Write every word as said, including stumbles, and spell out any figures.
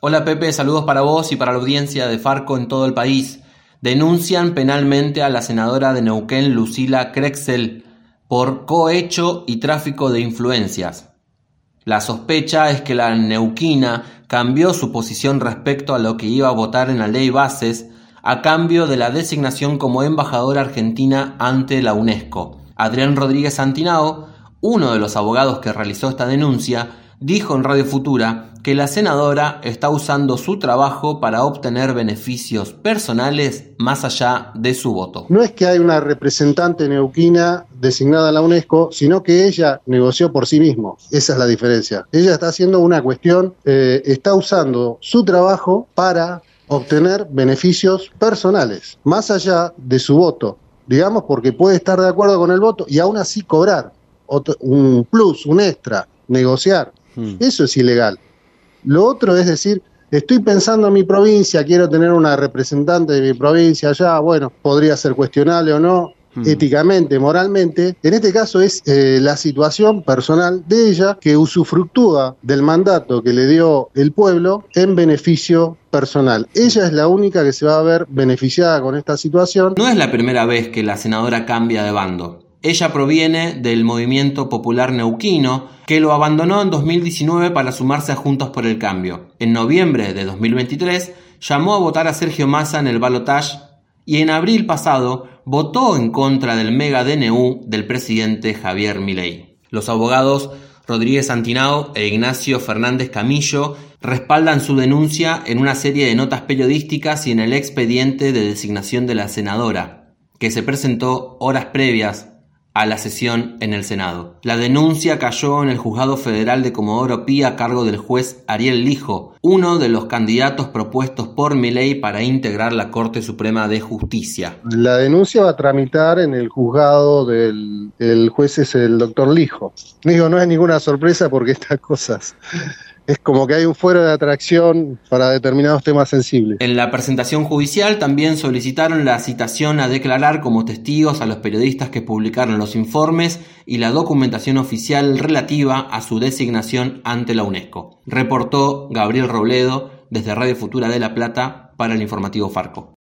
Hola Pepe, saludos para vos y para la audiencia de Farco en todo el país. Denuncian penalmente a la senadora de Neuquén, Lucila Crexel, por cohecho y tráfico de influencias. La sospecha es que la neuquina cambió su posición respecto a lo que iba a votar en la ley Bases a cambio de la designación como embajadora argentina ante la UNESCO. Adrián Rodríguez Santinao, uno de los abogados que realizó esta denuncia, dijo en Radio Futura que la senadora está usando su trabajo para obtener beneficios personales más allá de su voto. No es que hay una representante neuquina designada a la UNESCO, sino que ella negoció por sí mismo. Esa es la diferencia. Ella está haciendo una cuestión, eh, está usando su trabajo para obtener beneficios personales, más allá de su voto, digamos, porque puede estar de acuerdo con el voto y aún así cobrar otro, un plus, un extra, negociar. Hmm. Eso es ilegal. Lo otro es decir, estoy pensando en mi provincia, quiero tener una representante de mi provincia allá, bueno, podría ser cuestionable o no, hmm. éticamente, moralmente. En este caso es eh, la situación personal de ella que usufructúa del mandato que le dio el pueblo en beneficio personal. Ella es la única que se va a ver beneficiada con esta situación. No es la primera vez que la senadora cambia de bando. Ella proviene del Movimiento Popular Neuquino, que lo abandonó en dos mil diecinueve para sumarse a Juntos por el Cambio. En noviembre de dos mil veintitrés llamó a votar a Sergio Massa en el balotaje y en abril pasado votó en contra del mega D N U del presidente Javier Milei. Los abogados Rodríguez Santinao e Ignacio Fernández Camillo respaldan su denuncia en una serie de notas periodísticas y en el expediente de designación de la senadora, que se presentó horas previas a la sesión en el Senado. La denuncia cayó en el Juzgado Federal de Comodoro Pi a cargo del juez Ariel Lijo, uno de los candidatos propuestos por Milei para integrar la Corte Suprema de Justicia. La denuncia va a tramitar en el juzgado del el juez es el doctor Lijo. Digo, no es ninguna sorpresa porque estas cosas es como que hay un fuero de atracción para determinados temas sensibles. En la presentación judicial también solicitaron la citación a declarar como testigos a los periodistas que publicaron los informes y la documentación oficial relativa a su designación ante la UNESCO. Reportó Gabriel Robledo desde Radio Futura de La Plata para el informativo Farco.